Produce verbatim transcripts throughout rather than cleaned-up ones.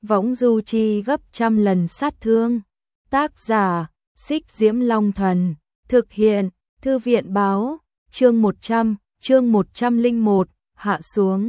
võng du chi gấp trăm lần sát thương. Tác giả, Xích Diễm Long Thần, thực hiện, Thư viện báo, chương một trăm, chương một trăm lẻ một, hạ xuống.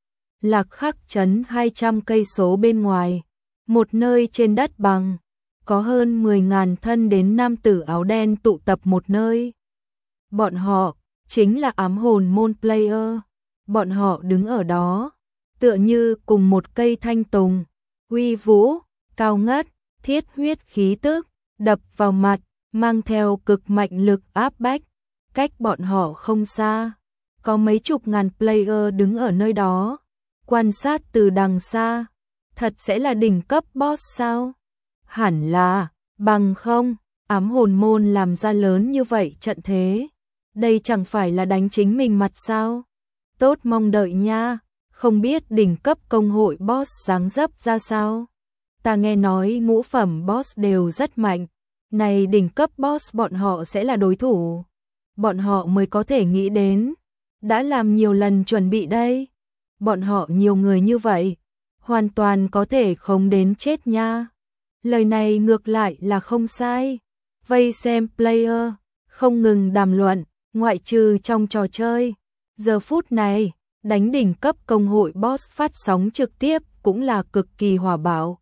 Lạc Khắc trấn hai trăm cây số bên ngoài, một nơi trên đất bằng, có hơn mười ngàn thân đến nam tử áo đen tụ tập một nơi. Bọn họ chính là ám hồn môn player. Bọn họ đứng ở đó, tựa như cùng một cây thanh tùng, uy vũ, cao ngất, thiết huyết khí tức, đập vào mặt, mang theo cực mạnh lực áp bách. Cách bọn họ không xa, có mấy chục ngàn player đứng ở nơi đó, quan sát từ đằng xa. Thật sẽ là đỉnh cấp boss sao? Hẳn là, bằng không, ám hồn môn làm ra lớn như vậy trận thế. Đây chẳng phải là đánh chính mình mặt sao? Tốt mong đợi nha, không biết đỉnh cấp công hội boss dáng dấp ra sao? Ta nghe nói ngũ phẩm boss đều rất mạnh, này đỉnh cấp boss bọn họ sẽ là đối thủ. Bọn họ mới có thể nghĩ đến, đã làm nhiều lần chuẩn bị đây. Bọn họ nhiều người như vậy, hoàn toàn có thể không đến chết nha. Lời này ngược lại là không sai. Vây xem player, không ngừng đàm luận, ngoại trừ trong trò chơi. Giờ phút này, đánh đỉnh cấp công hội boss phát sóng trực tiếp cũng là cực kỳ hỏa bạo.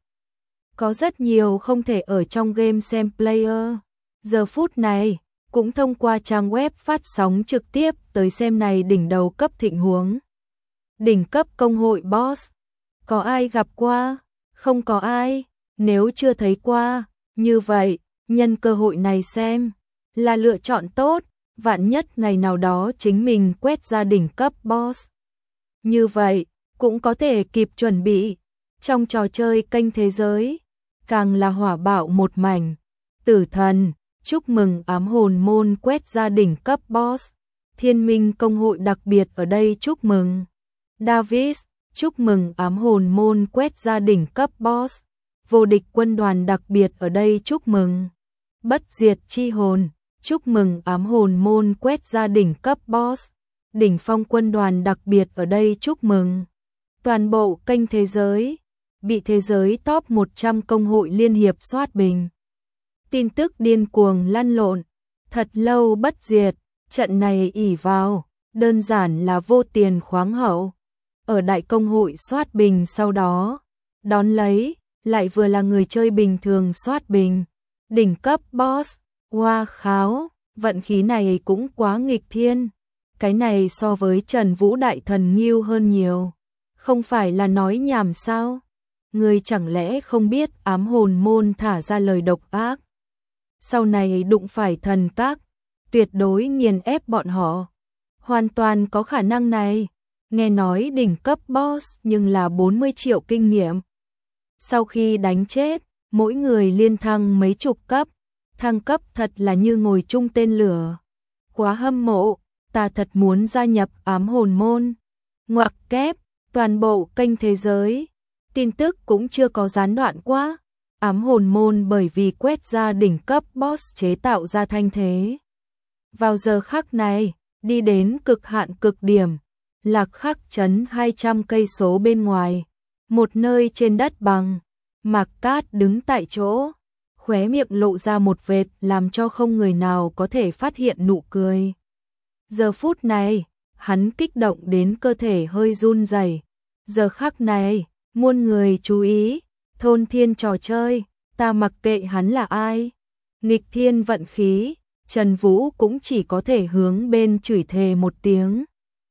Có rất nhiều không thể ở trong game xem player. Giờ phút này, cũng thông qua trang web phát sóng trực tiếp tới xem này đỉnh đầu cấp thịnh huống. Đỉnh cấp công hội boss. Có ai gặp qua? Không có ai. Nếu chưa thấy qua, như vậy, nhân cơ hội này xem, là lựa chọn tốt. Vạn nhất ngày nào đó chính mình quét ra đỉnh cấp boss. Như vậy, cũng có thể kịp chuẩn bị. Trong trò chơi kênh thế giới, càng là hỏa bạo một mảnh. Tử thần, chúc mừng ám hồn môn quét ra đỉnh cấp boss. Thiên minh công hội đặc biệt ở đây chúc mừng. Davis, chúc mừng ám hồn môn quét ra đỉnh cấp boss. Vô địch quân đoàn đặc biệt ở đây chúc mừng. Bất diệt chi hồn, chúc mừng ám hồn môn quét ra đỉnh cấp boss. Đỉnh phong quân đoàn đặc biệt ở đây chúc mừng. Toàn bộ kênh thế giới, bị thế giới top một trăm công hội liên hiệp soát bình. Tin tức điên cuồng lăn lộn, thật lâu bất diệt, trận này ỷ vào, đơn giản là vô tiền khoáng hậu. Ở đại công hội soát bình sau đó, đón lấy, lại vừa là người chơi bình thường soát bình. Đỉnh cấp boss, hoa kháo, vận khí này cũng quá nghịch thiên. Cái này so với Trần Vũ Đại Thần nghiêu hơn nhiều. Không phải là nói nhảm sao? Người chẳng lẽ không biết ám hồn môn thả ra lời độc ác? Sau này đụng phải thần các, tuyệt đối nghiền ép bọn họ. Hoàn toàn có khả năng này. Nghe nói đỉnh cấp boss nhưng là bốn mươi triệu kinh nghiệm. Sau khi đánh chết, mỗi người liên thăng mấy chục cấp. Thăng cấp thật là như ngồi chung tên lửa. Quá hâm mộ, ta thật muốn gia nhập ám hồn môn. Ngoặc kép, toàn bộ kênh thế giới. Tin tức cũng chưa có gián đoạn quá. Ám hồn môn bởi vì quét ra đỉnh cấp boss chế tạo ra thanh thế. Vào giờ khắc này, đi đến cực hạn cực điểm. Lạc Khắc trấn hai trăm cây số bên ngoài. Một nơi trên đất bằng. Mạc Cát đứng tại chỗ. Khóe miệng lộ ra một vệt làm cho không người nào có thể phát hiện nụ cười. Giờ phút này, hắn kích động đến cơ thể hơi run rẩy. Giờ khắc này, muôn người chú ý, thôn thiên trò chơi, ta mặc kệ hắn là ai. Nghịch thiên vận khí, Trần Vũ cũng chỉ có thể hướng bên chửi thề một tiếng.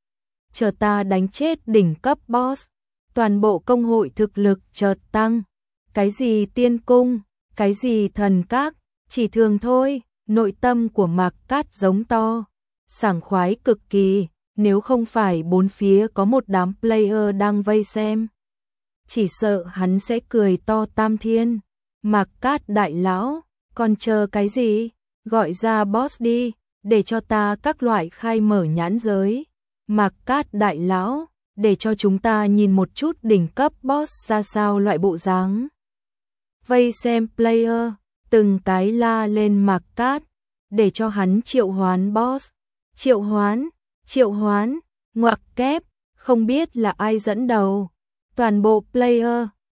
Chờ ta đánh chết đỉnh cấp boss, toàn bộ công hội thực lực chợt tăng. Cái gì tiên cung, cái gì thần các, chỉ thường thôi. Nội tâm của Mạc Cát giống to, sảng khoái cực kỳ, nếu không phải bốn phía có một đám player đang vây xem. Chỉ sợ hắn sẽ cười to tam thiên. Mạc Cát đại lão, còn chờ cái gì? Gọi ra boss đi, để cho ta các loại khai mở nhãn giới. Mạc Cát đại lão, để cho chúng ta nhìn một chút đỉnh cấp boss ra sao loại bộ dáng. Vây xem player, từng cái la lên Mạc Cát, để cho hắn triệu hoán boss. Triệu hoán, triệu hoán, ngoặc kép, không biết là ai dẫn đầu. Toàn bộ player,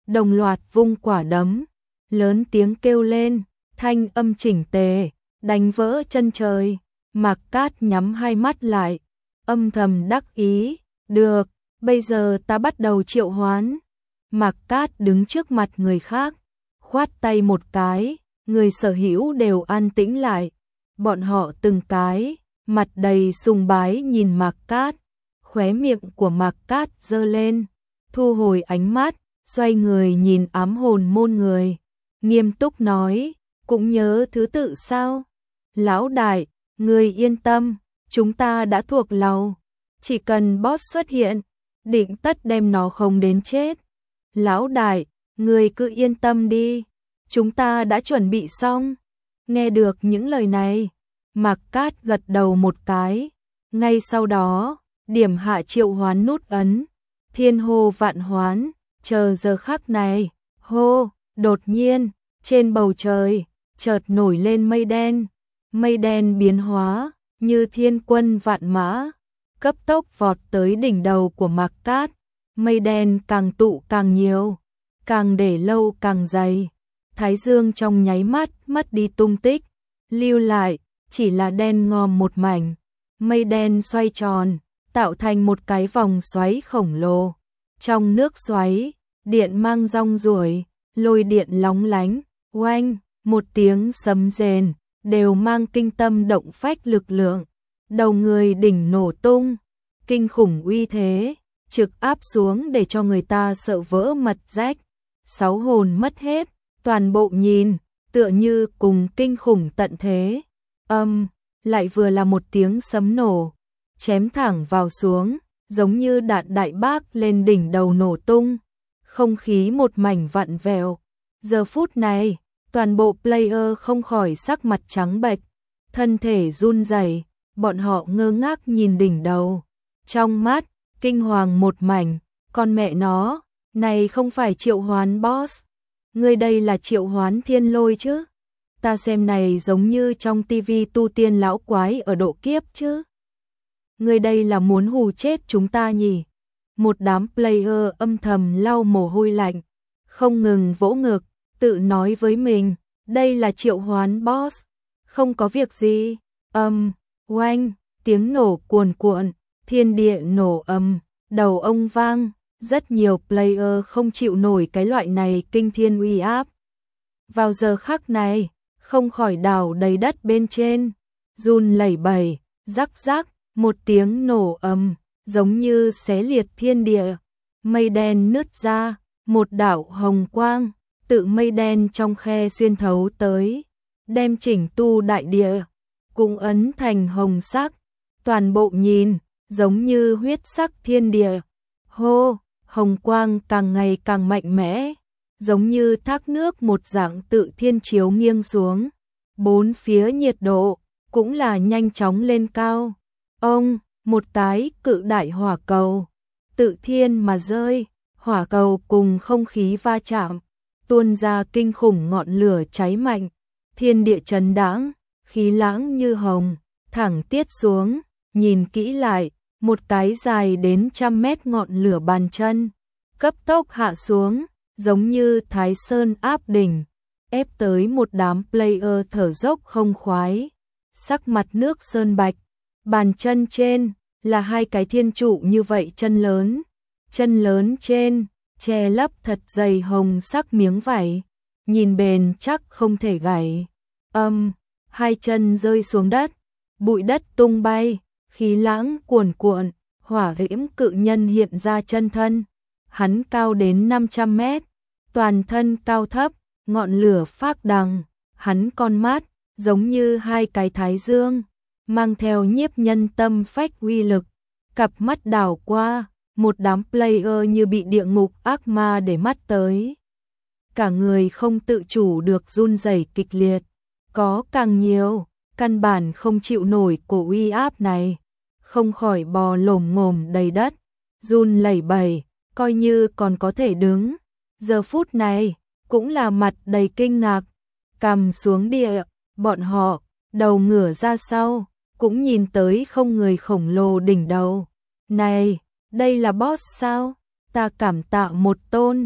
đồng loạt vung quả đấm, lớn tiếng kêu lên, thanh âm chỉnh tề, đánh vỡ chân trời. Mạc Cát nhắm hai mắt lại, âm thầm đắc ý, được, bây giờ ta bắt đầu triệu hoán. Mạc Cát đứng trước mặt người khác, khoát tay một cái, người sở hữu đều an tĩnh lại. Bọn họ từng cái, mặt đầy sùng bái nhìn Mạc Cát, khóe miệng của Mạc Cát giơ lên, thu hồi ánh mắt, xoay người nhìn ám hồn môn người, nghiêm túc nói, cũng nhớ thứ tự sao? Lão đại, người yên tâm, chúng ta đã thuộc lầu, chỉ cần boss xuất hiện, định tất đem nó không đến chết. Lão đại, người cứ yên tâm đi, chúng ta đã chuẩn bị xong. Nghe được những lời này, Mạc Cát gật đầu một cái, ngay sau đó, điểm hạ triệu hoán nút ấn, thiên hô vạn hoán, chờ giờ khắc này, hô, đột nhiên, trên bầu trời, chợt nổi lên mây đen, mây đen biến hóa, như thiên quân vạn mã, cấp tốc vọt tới đỉnh đầu của Mạc Cát, mây đen càng tụ càng nhiều, càng để lâu càng dày, thái dương trong nháy mắt mất đi tung tích, lưu lại, chỉ là đen ngòm một mảnh, mây đen xoay tròn, tạo thành một cái vòng xoáy khổng lồ, trong nước xoáy, điện mang rong ruổi, lôi điện lóng lánh, oanh, một tiếng sấm rền, đều mang kinh tâm động phách lực lượng, đầu người đỉnh nổ tung, kinh khủng uy thế, trực áp xuống để cho người ta sợ vỡ mật rách, sáu hồn mất hết, toàn bộ nhìn, tựa như cùng kinh khủng tận thế, âm, lại vừa là một tiếng sấm nổ, chém thẳng vào xuống, giống như đạn đại bác lên đỉnh đầu nổ tung, không khí một mảnh vặn vẹo, giờ phút này, toàn bộ player không khỏi sắc mặt trắng bệch, thân thể run rẩy, bọn họ ngơ ngác nhìn đỉnh đầu, trong mắt, kinh hoàng một mảnh, con mẹ nó, này không phải triệu hoán boss, ngươi đây là triệu hoán thiên lôi chứ, ta xem này giống như trong tivi tu tiên lão quái ở độ kiếp chứ, ngươi đây là muốn hù chết chúng ta nhỉ, một đám player âm thầm lau mồ hôi lạnh, không ngừng vỗ ngực, tự nói với mình, đây là triệu hoán boss, không có việc gì, âm, um, oanh, tiếng nổ cuồn cuộn, thiên địa nổ ầm, đầu ông vang, rất nhiều player không chịu nổi cái loại này kinh thiên uy áp. Vào giờ khắc này, không khỏi đảo đầy đất bên trên, run lẩy bẩy, rắc rắc, một tiếng nổ ầm, giống như xé liệt thiên địa, mây đen nứt ra, một đạo hồng quang, tự mây đen trong khe xuyên thấu tới, đem chỉnh tu đại địa, cũng ấn thành hồng sắc, toàn bộ nhìn, giống như huyết sắc thiên địa. Hô, hồng quang càng ngày càng mạnh mẽ, giống như thác nước một dạng tự thiên chiếu nghiêng xuống, bốn phía nhiệt độ, cũng là nhanh chóng lên cao. Ông, một cái cự đại hỏa cầu, tự thiên mà rơi, hỏa cầu cùng không khí va chạm, tuôn ra kinh khủng ngọn lửa cháy mạnh, thiên địa chấn đãng, khí lãng như hồng, thẳng tiết xuống, nhìn kỹ lại, một cái dài đến trăm mét ngọn lửa bàn chân, cấp tốc hạ xuống, giống như Thái Sơn áp đỉnh, ép tới một đám player thở dốc không khoái, sắc mặt nước sơn bạch, bàn chân trên, là hai cái thiên trụ như vậy chân lớn, chân lớn trên, che lấp thật dày hồng sắc miếng vải, nhìn bền chắc không thể gãy. Âm, hai chân rơi xuống đất, bụi đất tung bay, khí lãng cuồn cuộn, hỏa diễm cự nhân hiện ra chân thân. Hắn cao đến năm trăm mét, toàn thân cao thấp, ngọn lửa phác đằng, hắn con mắt, giống như hai cái thái dương, mang theo nhiếp nhân tâm phách uy lực, cặp mắt đảo qua, một đám player như bị địa ngục ác ma để mắt tới. Cả người không tự chủ được run rẩy kịch liệt, có càng nhiều, căn bản không chịu nổi cổ uy áp này, không khỏi bò lồm ngồm đầy đất, run lẩy bẩy, coi như còn có thể đứng. Giờ phút này, cũng là mặt đầy kinh ngạc, cằm xuống địa, bọn họ, đầu ngửa ra sau, cũng nhìn tới không người khổng lồ đỉnh đầu. Này, đây là boss sao? Ta cảm tạ một tôn.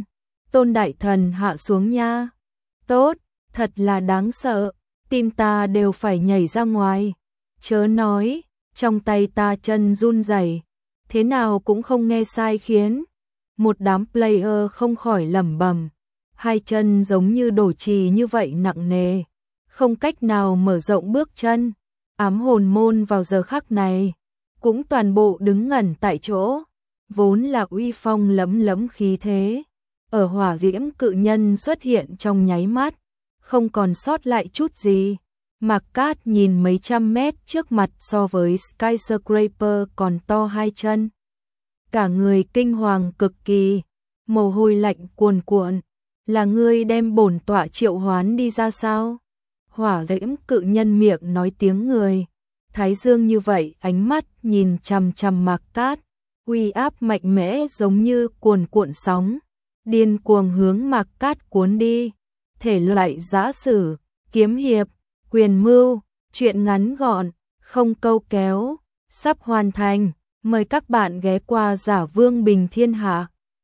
Tôn đại thần hạ xuống nha. Tốt, thật là đáng sợ, tim ta đều phải nhảy ra ngoài. Chớ nói, trong tay ta chân run rẩy, thế nào cũng không nghe sai khiến. Một đám player không khỏi lẩm bẩm, hai chân giống như đổ chì như vậy nặng nề, không cách nào mở rộng bước chân. Ám hồn môn vào giờ khắc này cũng toàn bộ đứng ngẩn tại chỗ, vốn là uy phong lẫm lẫm khí thế, ở hỏa diễm cự nhân xuất hiện trong nháy mắt, không còn sót lại chút gì. Mạc Cát nhìn mấy trăm mét trước mặt so với Skyscraper còn to hai chân, cả người kinh hoàng cực kỳ, mồ hôi lạnh cuồn cuộn. Là ngươi đem bổn tọa triệu hoán đi ra sao? Hỏa diễm cự nhân miệng nói tiếng người, thái dương như vậy, ánh mắt nhìn chằm chằm Mạc Cát, uy áp mạnh mẽ giống như cuồn cuộn sóng, điên cuồng hướng Mạc Cát cuốn đi. Thể loại giã sử, kiếm hiệp, quyền mưu, truyện ngắn gọn, không câu kéo, sắp hoàn thành. Mời các bạn ghé qua Giả Vương Bình Thiên Hạ.